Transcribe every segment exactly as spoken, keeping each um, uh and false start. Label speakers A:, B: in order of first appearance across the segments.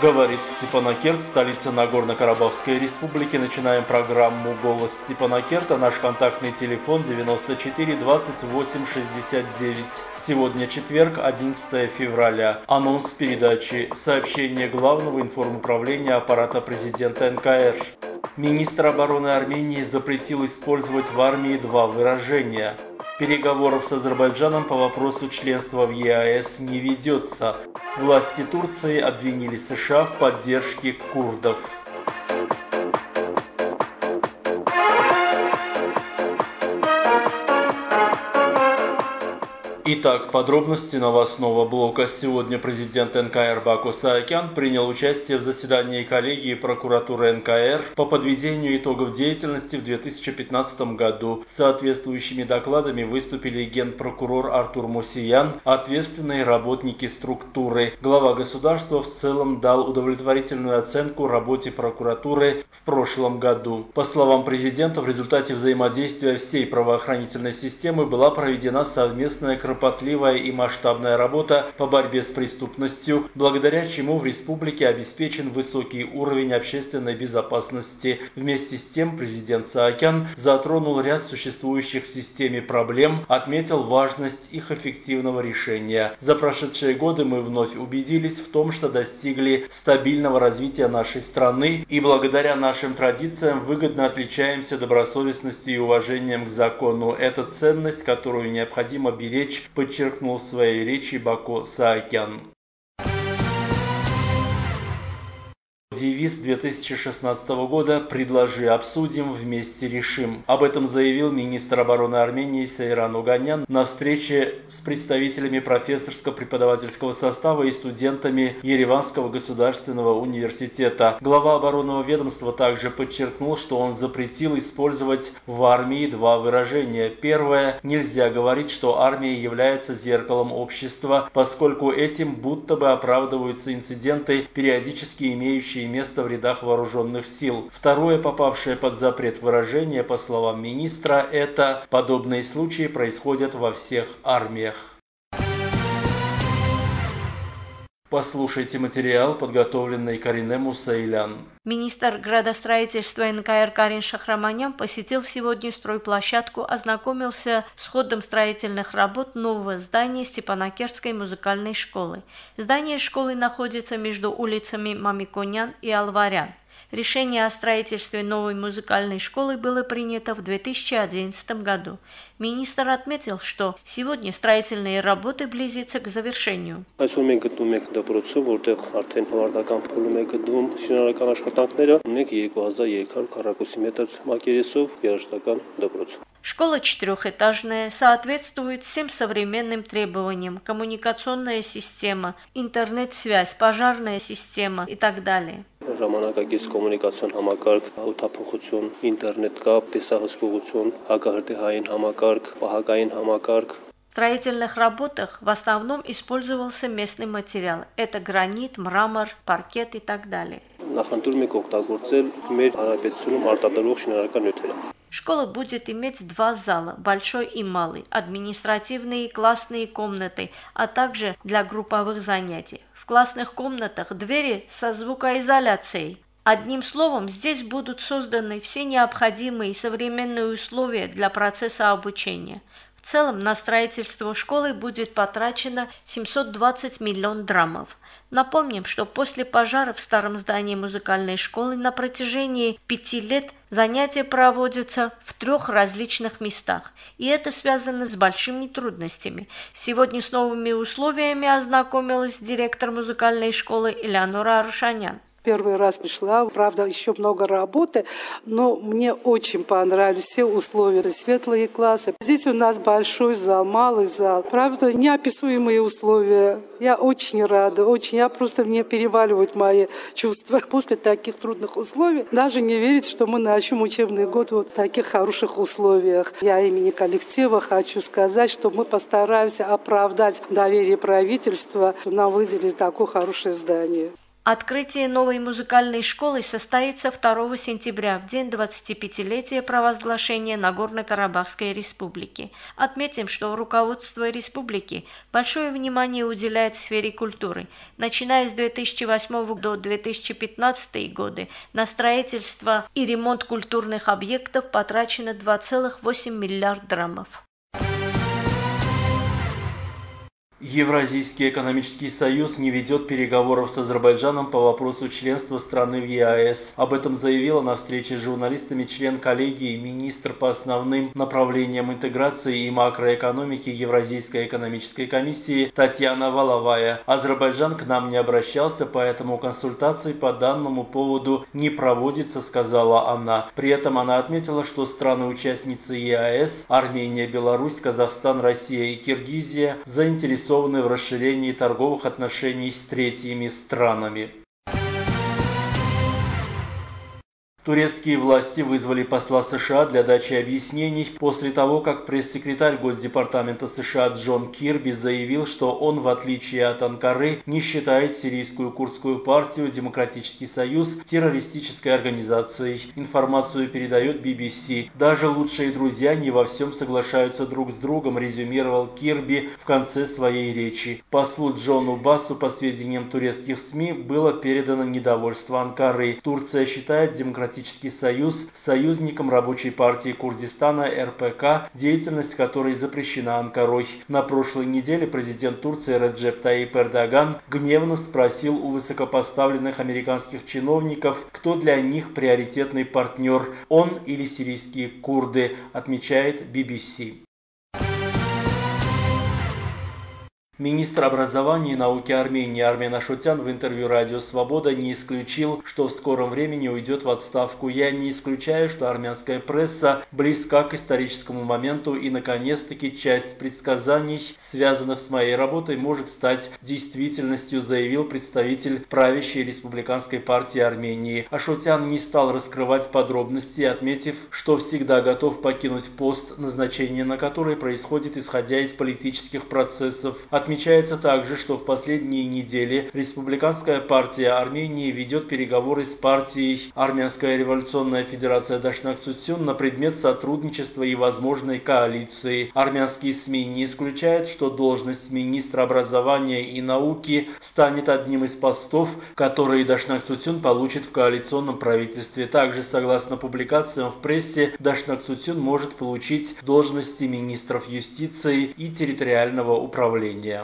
A: Говорит Степанакерт, столица Нагорно-Карабахской республики. Начинаем программу «Голос Степанакерта». Наш контактный телефон девяносто четыре двадцать восемь шестьдесят девять. Сегодня четверг, одиннадцатое февраля. Анонс передачи. Сообщение Главного информуправления аппарата президента эн ка эр. Министр обороны Армении запретил использовать в армии два выражения. Переговоров с Азербайджаном по вопросу членства в е а эс не ведется. Власти Турции обвинили США в поддержке курдов. Итак, подробности новостного блока. Сегодня президент эн ка эр Баку Саакян принял участие в заседании коллегии прокуратуры эн ка эр по подведению итогов деятельности в две тысячи пятнадцатом году. С соответствующими докладами выступили генпрокурор Артур Мусиян, ответственные работники структуры. Глава государства в целом дал удовлетворительную оценку работе прокуратуры в прошлом году. По словам президента, в результате взаимодействия всей правоохранительной системы была проведена совместная кропотливая и масштабная работа по борьбе с преступностью, благодаря чему в республике обеспечен высокий уровень общественной безопасности. Вместе с тем президент Саакян затронул ряд существующих в системе проблем, отметил важность их эффективного решения. За прошедшие годы мы вновь убедились в том, что достигли стабильного развития нашей страны и благодаря нашим традициям выгодно отличаемся добросовестностью и уважением к закону. Это ценность, которую необходимо беречь, подчеркнул в своей речи Баку Саакян. Девиз две тысячи шестнадцатого года «Предложи, обсудим, вместе решим». Об этом заявил министр обороны Армении Сейран Оганян на встрече с представителями профессорско-преподавательского состава и студентами Ереванского государственного университета. Глава оборонного ведомства также подчеркнул, что он запретил использовать в армии два выражения. Первое – нельзя говорить, что армия является зеркалом общества, поскольку этим будто бы оправдываются инциденты, периодически имеющие место в рядах вооруженных сил. Второе, попавшее под запрет выражение, по словам министра, это подобные случаи происходят во всех армиях. Послушайте материал, подготовленный Карине Мусаилян.
B: Министр градостроительства эн ка эр Карин Шахраманян посетил сегодня стройплощадку, ознакомился с ходом строительных работ нового здания Степанакертской музыкальной школы. Здание школы находится между улицами Мамиконян и Алварян. Решение о строительстве новой музыкальной школы было принято в две тысячи одиннадцатом году. Министр отметил, что сегодня строительные работы близятся к завершению. Школа четырехэтажная, соответствует всем современным требованиям: коммуникационная система, интернет-связь, пожарная система и так далее.
C: Ժամանակակից կոմունիկացիոն համակարգ, հաղորդափոխություն, ինտերնետ կապ, տեսահսկողություն, հակահրթիռային համակարգ, պահակային համակարգ.
B: В строительных работах в основном использовался местный материал. Это гранит, мрамор, паркет и так далее. Школа будет иметь два зала, большой и малый, административные и классные комнаты, а также для групповых занятий. В классных комнатах двери со звукоизоляцией. Одним словом, здесь будут созданы все необходимые современные условия для процесса обучения. В целом на строительство школы будет потрачено семьсот двадцать миллионов драмов. Напомним, что после пожара в старом здании музыкальной школы на протяжении пяти лет занятия проводятся в трех различных местах, и это связано с большими трудностями. Сегодня с новыми условиями ознакомилась директор музыкальной школы Элеонора Арушанян.
D: Первый раз пришла, правда, еще много работы, но мне очень понравились все условия, светлые классы. Здесь у нас большой зал, малый зал, правда, неописуемые условия. Я очень рада, очень, я просто, мне переваливают мои чувства. После таких трудных условий даже не верить, что мы начнем учебный год вот в таких хороших условиях. Я имени коллектива хочу сказать, что мы постараемся оправдать доверие правительства, что нам выделили такое хорошее здание.
B: Открытие новой музыкальной школы состоится второго сентября, в день двадцатипятилетия провозглашения Нагорно-Карабахской республики. Отметим, что руководство республики большое внимание уделяет сфере культуры. Начиная с две тысячи восьмого до две тысячи пятнадцатого года на строительство и ремонт культурных объектов потрачено два целых восемь десятых миллиарда драмов.
A: Евразийский экономический союз не ведет переговоров с Азербайджаном по вопросу членства страны в ЕАЭС. Об этом заявила на встрече с журналистами член коллегии, министр по основным направлениям интеграции и макроэкономики Евразийской экономической комиссии Татьяна Валавая. Азербайджан к нам не обращался, поэтому консультаций по данному поводу не проводится, сказала она. При этом она отметила, что страны-участницы ЕАЭС – Армения, Беларусь, Казахстан, Россия и Киргизия – заинтересованы в расширении торговых отношений с третьими странами. Турецкие власти вызвали посла США для дачи объяснений после того, как пресс-секретарь Госдепартамента США Джон Кирби заявил, что он, в отличие от Анкары, не считает сирийскую курдскую партию «Демократический союз» террористической организацией. Информацию передает би би си. Даже лучшие друзья не во всем соглашаются друг с другом, резюмировал Кирби в конце своей речи. Послу Джону Басу, по сведениям турецких СМИ, было передано недовольство Анкары. Турция считает демократический союз союзником Рабочей партии Курдистана эр пэ ка, деятельность которой запрещена Анкарой. На прошлой неделе президент Турции Реджеп Таyyip Эрдоган гневно спросил у высокопоставленных американских чиновников, кто для них приоритетный партнер, он или сирийские курды, отмечает би би си. Министр образования и науки Армении Армен Ашотян в интервью «Радио Свобода» не исключил, что в скором времени уйдет в отставку. «Я не исключаю, что армянская пресса близка к историческому моменту и, наконец-таки, часть предсказаний, связанных с моей работой, может стать действительностью», заявил представитель правящей республиканской партии Армении. Ашотян не стал раскрывать подробности, отметив, что всегда готов покинуть пост, назначение на который происходит исходя из политических процессов. Отмечается также, что в последние недели Республиканская партия Армении ведет переговоры с партией Армянская революционная федерация Дашнак-Цутюн на предмет сотрудничества и возможной коалиции. Армянские СМИ не исключают, что должность министра образования и науки станет одним из постов, которые Дашнак-Цутюн получит в коалиционном правительстве. Также, согласно публикациям в прессе, Дашнак-Цутюн может получить должности министров юстиции и территориального управления.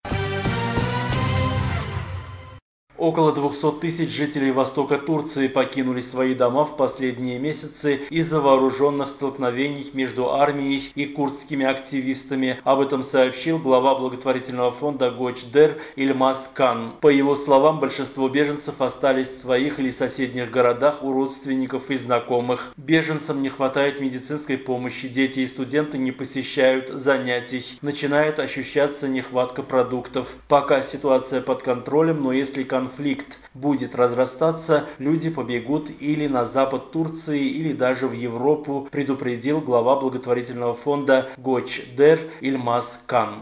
A: Около двухсот тысяч жителей востока Турции покинули свои дома в последние месяцы из-за вооруженных столкновений между армией и курдскими активистами. Об этом сообщил глава благотворительного фонда Гоч Дер Ильмаз Кан. По его словам, большинство беженцев остались в своих или соседних городах у родственников и знакомых. Беженцам не хватает медицинской помощи, дети и студенты не посещают занятий. Начинает ощущаться нехватка продуктов. Пока ситуация под контролем, но если конфликт Конфликт будет разрастаться, люди побегут или на запад Турции, или даже в Европу, предупредил глава благотворительного фонда Гоч Дер Ильмаз Кан.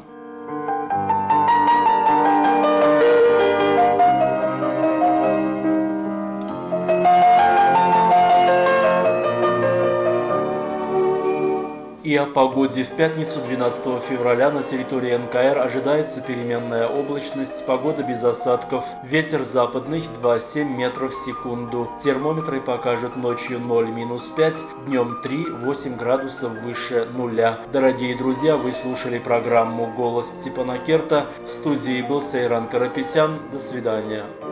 A: И о погоде. В пятницу, двенадцатого февраля, на территории эн ка эр ожидается переменная облачность, погода без осадков, ветер западный два целых семь десятых метров в секунду. Термометры покажут ночью ноль минус пять, днем три восемь градусов выше нуля. Дорогие друзья, вы слушали программу «Голос Степана Керта». В студии был Сейран Карапетян. До свидания.